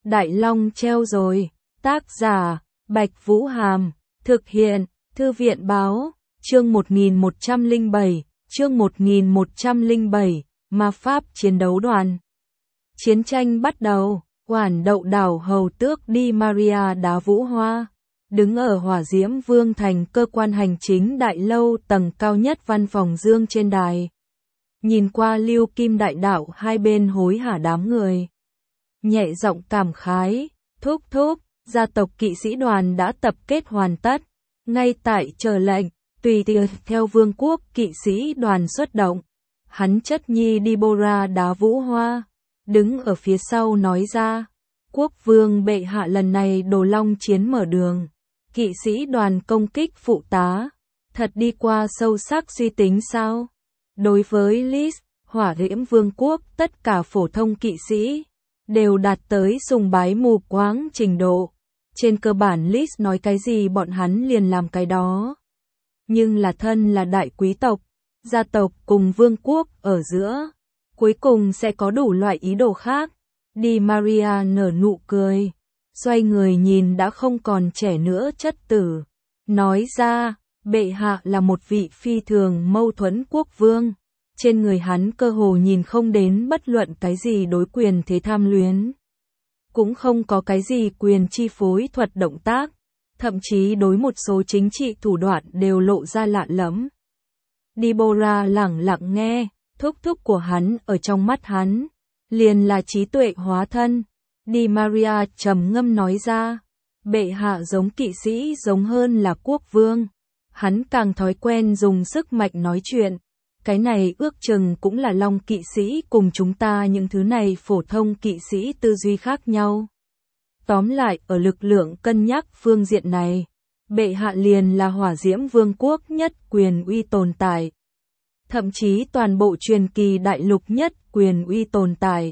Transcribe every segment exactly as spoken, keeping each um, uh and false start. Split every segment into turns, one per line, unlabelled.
Đại Long treo rồi. Tác giả, Bạch Vũ Hàm. Thực hiện, Thư viện Báo. Chương một nghìn một trăm lẻ bảy. Chương một nghìn một trăm lẻ bảy. Ma Pháp chiến đấu đoàn. Chiến tranh bắt đầu. Quản đậu đảo hầu tước Di Maria đá vũ hoa. Đứng ở Hỏa Diễm Vương thành cơ quan hành chính đại lâu tầng cao nhất văn phòng dương trên đài. Nhìn qua Lưu Kim đại đạo hai bên hối hả đám người. Nhẹ giọng cảm khái, thúc thúc, gia tộc kỵ sĩ đoàn đã tập kết hoàn tất. Ngay tại chờ lệnh, tùy tiện theo vương quốc kỵ sĩ đoàn xuất động. Hắn chất nhi Deborah đá vũ hoa, đứng ở phía sau nói ra. Quốc vương bệ hạ lần này đồ long chiến mở đường. Kỵ sĩ đoàn công kích phụ tá. Thật đi qua sâu sắc suy tính sao? Đối với Lis, Hỏa Diễm Vương quốc tất cả phổ thông kỵ sĩ đều đạt tới sùng bái mù quáng trình độ. Trên cơ bản Lis nói cái gì bọn hắn liền làm cái đó. Nhưng là thân là đại quý tộc, gia tộc cùng vương quốc ở giữa, cuối cùng sẽ có đủ loại ý đồ khác. Di Maria nở nụ cười, xoay người nhìn đã không còn trẻ nữa chất tử, nói ra, bệ hạ là một vị phi thường mâu thuẫn quốc vương. Trên người hắn cơ hồ nhìn không đến bất luận cái gì đối quyền thế tham luyến. Cũng không có cái gì quyền chi phối thuật động tác, thậm chí đối một số chính trị thủ đoạn đều lộ ra lạ lẫm. Deborah lẳng lặng nghe, thúc thúc của hắn ở trong mắt hắn, liền là trí tuệ hóa thân. Di Maria trầm ngâm nói ra, bệ hạ giống kỵ sĩ giống hơn là quốc vương. Hắn càng thói quen dùng sức mạnh nói chuyện. Cái này ước chừng cũng là Long kỵ sĩ cùng chúng ta những thứ này phổ thông kỵ sĩ tư duy khác nhau. Tóm lại ở lực lượng cân nhắc phương diện này, bệ hạ liền là Hỏa Diễm Vương quốc nhất quyền uy tồn tại. Thậm chí toàn bộ truyền kỳ đại lục nhất quyền uy tồn tại.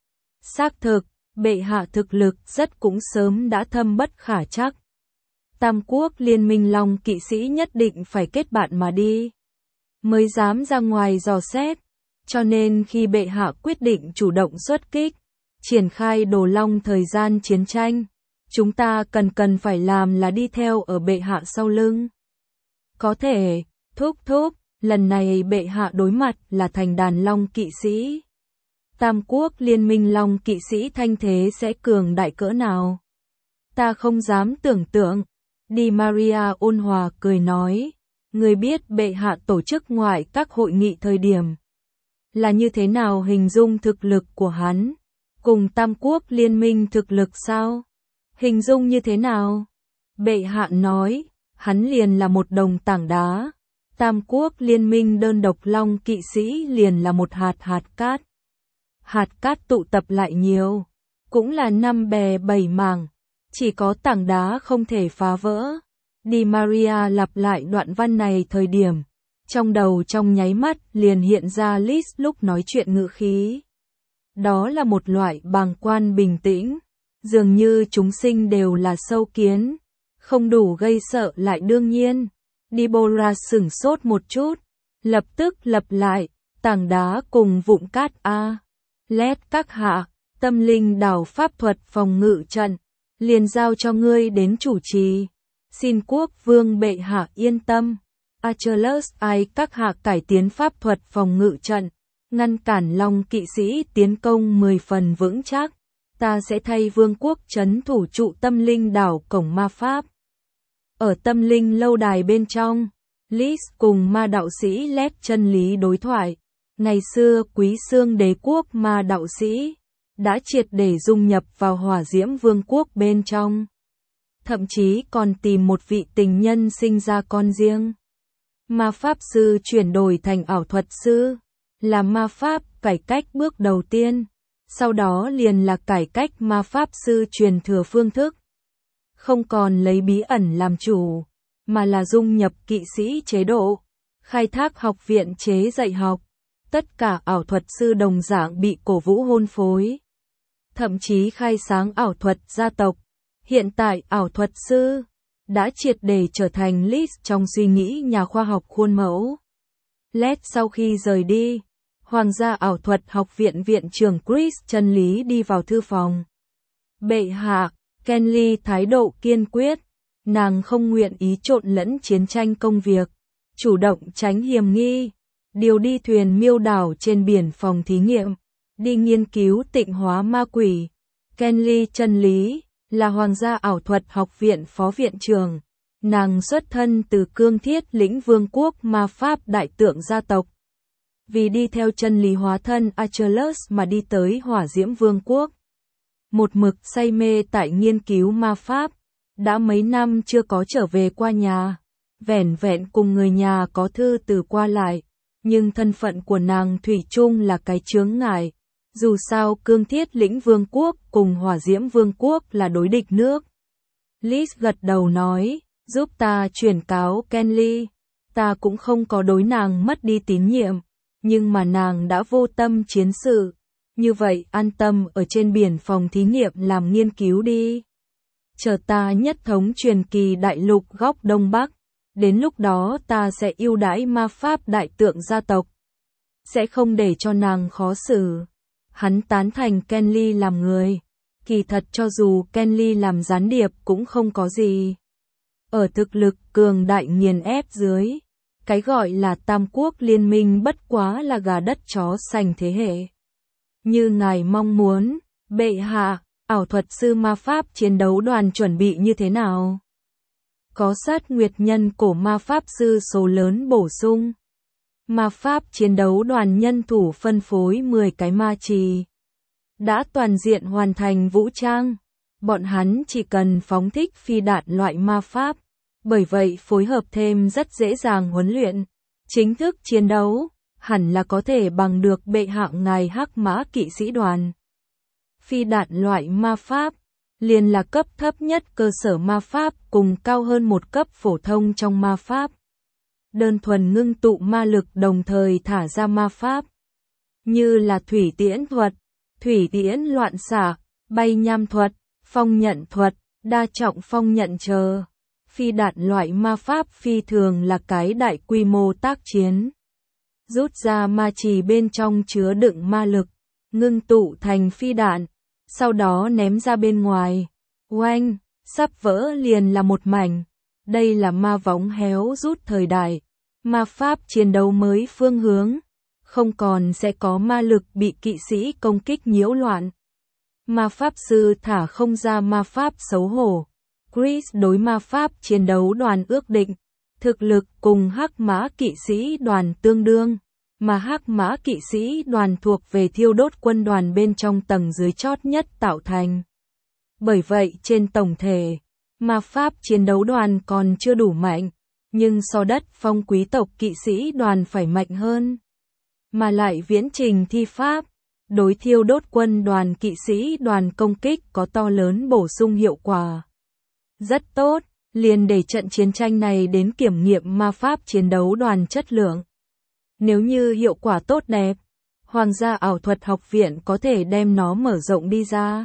Xác thực, bệ hạ thực lực rất cũng sớm đã thâm bất khả trắc. Tam quốc liên minh Long kỵ sĩ nhất định phải kết bạn mà đi, mới dám ra ngoài dò xét. Cho nên khi bệ hạ quyết định chủ động xuất kích, triển khai đồ long thời gian chiến tranh, chúng ta cần cần phải làm là đi theo ở bệ hạ sau lưng. Có thể, thúc thúc, lần này bệ hạ đối mặt là thành đàn Long kỵ sĩ. Tam quốc liên minh Long kỵ sĩ thanh thế sẽ cường đại cỡ nào? Ta không dám tưởng tượng. Di Maria ôn hòa cười nói. Người biết bệ hạ tổ chức ngoại các hội nghị thời điểm là như thế nào hình dung thực lực của hắn? Cùng Tam quốc liên minh thực lực sao? Hình dung như thế nào? Bệ hạ nói, hắn liền là một đồng tảng đá. Tam quốc liên minh đơn độc Long kỵ sĩ liền là một hạt hạt cát. Hạt cát tụ tập lại nhiều, cũng là năm bè bảy mảng, chỉ có tảng đá không thể phá vỡ. Di Maria lặp lại đoạn văn này thời điểm, trong đầu trong nháy mắt liền hiện ra Lis lúc nói chuyện ngữ khí. Đó là một loại bàng quan bình tĩnh, dường như chúng sinh đều là sâu kiến, không đủ gây sợ lại đương nhiên. Deborah sửng sốt một chút, lập tức lặp lại, tảng đá cùng vụn cát a. Lét các hạ, tâm linh đảo pháp thuật phòng ngự trận, liền giao cho ngươi đến chủ trì. Xin quốc vương bệ hạ yên tâm. Achilles ai các hạ cải tiến pháp thuật phòng ngự trận, ngăn cản Long kỵ sĩ tiến công mười phần vững chắc. Ta sẽ thay vương quốc trấn thủ trụ tâm linh đảo cổng ma pháp. Ở tâm linh lâu đài bên trong, Lis cùng ma đạo sĩ Lét chân lý đối thoại. Ngày xưa quý xương đế quốc ma đạo sĩ đã triệt để dung nhập vào Hỏa Diễm Vương quốc bên trong. Thậm chí còn tìm một vị tình nhân sinh ra con riêng. Ma pháp sư chuyển đổi thành ảo thuật sư, là ma pháp cải cách bước đầu tiên, sau đó liền là cải cách ma pháp sư truyền thừa phương thức. Không còn lấy bí ẩn làm chủ, mà là dung nhập kỵ sĩ chế độ, khai thác học viện chế dạy học. Tất cả ảo thuật sư đồng dạng bị cổ vũ hôn phối. Thậm chí khai sáng ảo thuật gia tộc. Hiện tại ảo thuật sư đã triệt để trở thành Lis trong suy nghĩ nhà khoa học khuôn mẫu. Lét sau khi rời đi, Hoàng gia ảo thuật học viện viện trưởng Chris chân lý đi vào thư phòng. Bệ hạ, Kenly thái độ kiên quyết, nàng không nguyện ý trộn lẫn chiến tranh công việc, chủ động tránh hiểm nghi, điều đi thuyền miêu đảo trên biển phòng thí nghiệm, đi nghiên cứu tịnh hóa ma quỷ. Kenly chân lý, là Hoàng gia ảo thuật học viện phó viện trưởng, nàng xuất thân từ cương thiết lĩnh vương quốc ma pháp đại tượng gia tộc. Vì đi theo chân lý hóa thân Achilles mà đi tới hỏa diễm vương quốc. Một mực say mê tại nghiên cứu ma pháp, đã mấy năm chưa có trở về qua nhà, vẻn vẹn cùng người nhà có thư từ qua lại, nhưng thân phận của nàng thủy chung là cái chướng ngại. Dù sao cương thiết lĩnh vương quốc cùng hỏa diễm vương quốc là đối địch nước. Liz gật đầu nói, giúp ta chuyển cáo Kenly, ta cũng không có đối nàng mất đi tín nhiệm, nhưng mà nàng đã vô tâm chiến sự, như vậy an tâm ở trên biển phòng thí nghiệm làm nghiên cứu đi. Chờ ta nhất thống truyền kỳ đại lục góc Đông Bắc, đến lúc đó ta sẽ ưu đãi ma pháp đại tượng gia tộc, sẽ không để cho nàng khó xử. Hắn tán thành Kenly làm người, kỳ thật cho dù Kenly làm gián điệp cũng không có gì. Ở thực lực cường đại nghiền ép dưới, cái gọi là Tam Quốc liên minh bất quá là gà đất chó sành thế hệ. Như ngài mong muốn, bệ hạ, ảo thuật sư ma pháp chiến đấu đoàn chuẩn bị như thế nào? Có sát nguyệt nhân cổ ma pháp sư số lớn bổ sung. Ma pháp chiến đấu đoàn nhân thủ phân phối mười cái ma trì. Đã toàn diện hoàn thành vũ trang. Bọn hắn chỉ cần phóng thích phi đạn loại ma pháp. Bởi vậy phối hợp thêm rất dễ dàng huấn luyện. Chính thức chiến đấu, hẳn là có thể bằng được bệ hạ ngài hắc mã kỵ sĩ đoàn. Phi đạn loại ma pháp, liền là cấp thấp nhất cơ sở ma pháp cùng cao hơn một cấp phổ thông trong ma pháp. Đơn thuần ngưng tụ ma lực đồng thời thả ra ma pháp. Như là thủy tiễn thuật, thủy tiễn loạn xạ, bay nham thuật, phong nhận thuật, đa trọng phong nhận chờ. Phi đạn loại ma pháp phi thường là cái đại quy mô tác chiến. Rút ra ma trì bên trong chứa đựng ma lực, ngưng tụ thành phi đạn, sau đó ném ra bên ngoài. Oanh, sắp vỡ liền là một mảnh. Đây là ma võng héo rút thời đại. Ma pháp chiến đấu mới phương hướng, không còn sẽ có ma lực bị kỵ sĩ công kích nhiễu loạn. Ma pháp sư thả không ra ma pháp xấu hổ. Chris đối ma pháp chiến đấu đoàn ước định, thực lực cùng hắc mã kỵ sĩ đoàn tương đương, mà hắc mã kỵ sĩ đoàn thuộc về thiêu đốt quân đoàn bên trong tầng dưới chót nhất tạo thành. Bởi vậy trên tổng thể, ma pháp chiến đấu đoàn còn chưa đủ mạnh. Nhưng so đất phong quý tộc kỵ sĩ đoàn phải mạnh hơn. Mà lại viễn trình thi pháp, đối thiêu đốt quân đoàn kỵ sĩ đoàn công kích có to lớn bổ sung hiệu quả. Rất tốt, liền để trận chiến tranh này đến kiểm nghiệm ma pháp chiến đấu đoàn chất lượng. Nếu như hiệu quả tốt đẹp, Hoàng gia ảo thuật học viện có thể đem nó mở rộng đi ra.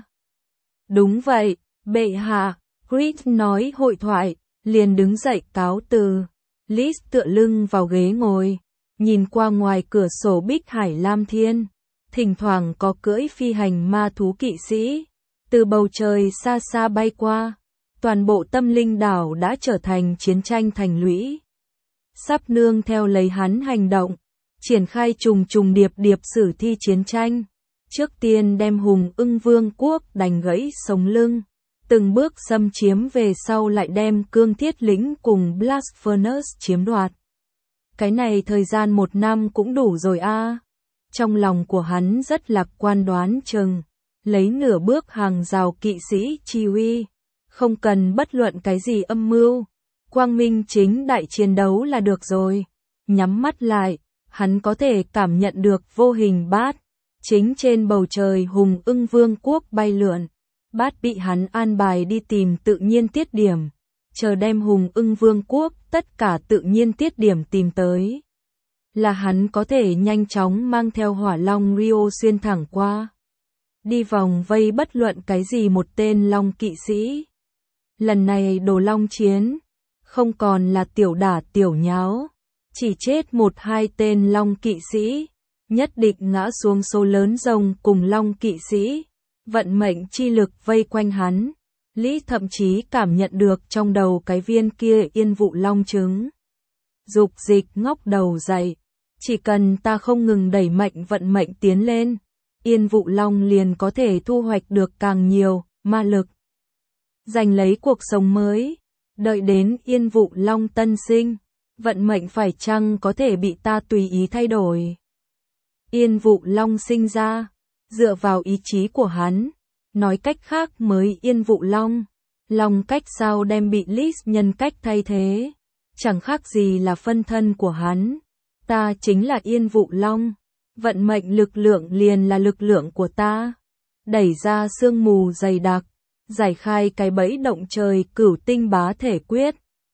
Đúng vậy, bệ hạ, Chris nói hội thoại. Liền đứng dậy cáo từ. Liz tựa lưng vào ghế ngồi, nhìn qua ngoài cửa sổ Bích Hải Lam Thiên, thỉnh thoảng có cưỡi phi hành ma thú kỵ sĩ, từ bầu trời xa xa bay qua, toàn bộ tâm linh đảo đã trở thành chiến tranh thành lũy. Sắp nương theo lấy hắn hành động, triển khai trùng trùng điệp điệp sử thi chiến tranh, trước tiên đem hùng ưng vương quốc đánh gãy sống lưng. Từng bước xâm chiếm về sau lại đem cương thiết lĩnh cùng Blast Furnace chiếm đoạt. Cái này thời gian một năm cũng đủ rồi a. À. Trong lòng của hắn rất lạc quan đoán chừng, lấy nửa bước hàng rào kỵ sĩ chi uy, không cần bất luận cái gì âm mưu, quang minh chính đại chiến đấu là được rồi. Nhắm mắt lại, hắn có thể cảm nhận được vô hình bát, chính trên bầu trời hùng ưng vương quốc bay lượn. Bát bị hắn an bài đi tìm tự nhiên tiết điểm, chờ đem hùng ưng vương quốc tất cả tự nhiên tiết điểm tìm tới. Là hắn có thể nhanh chóng mang theo hỏa long Rio xuyên thẳng qua. Đi vòng vây bất luận cái gì một tên long kỵ sĩ. Lần này đồ long chiến, không còn là tiểu đả tiểu nháo, chỉ chết một hai tên long kỵ sĩ, nhất định ngã xuống số lớn rồng cùng long kỵ sĩ. vận mệnh chi lực vây quanh hắn. Lý thậm chí cảm nhận được trong đầu cái viên kia Yên Vụ Long trứng. Dục dịch ngóc đầu dậy. Chỉ cần ta không ngừng đẩy mệnh vận mệnh tiến lên, Yên Vụ Long liền có thể thu hoạch được càng nhiều ma lực, giành lấy cuộc sống mới. Đợi đến Yên Vụ Long tân sinh, vận mệnh phải chăng có thể bị ta tùy ý thay đổi? Yên Vụ Long sinh ra, dựa vào ý chí của hắn. Nói cách khác mới Yên Vụ Long, Long cách sao đem bị List nhân cách thay thế? Chẳng khác gì là phân thân của hắn. Ta chính là Yên Vụ Long, vận mệnh lực lượng liền là lực lượng của ta. Đẩy ra sương mù dày đặc, giải khai cái bẫy động trời cửu tinh bá thể quyết.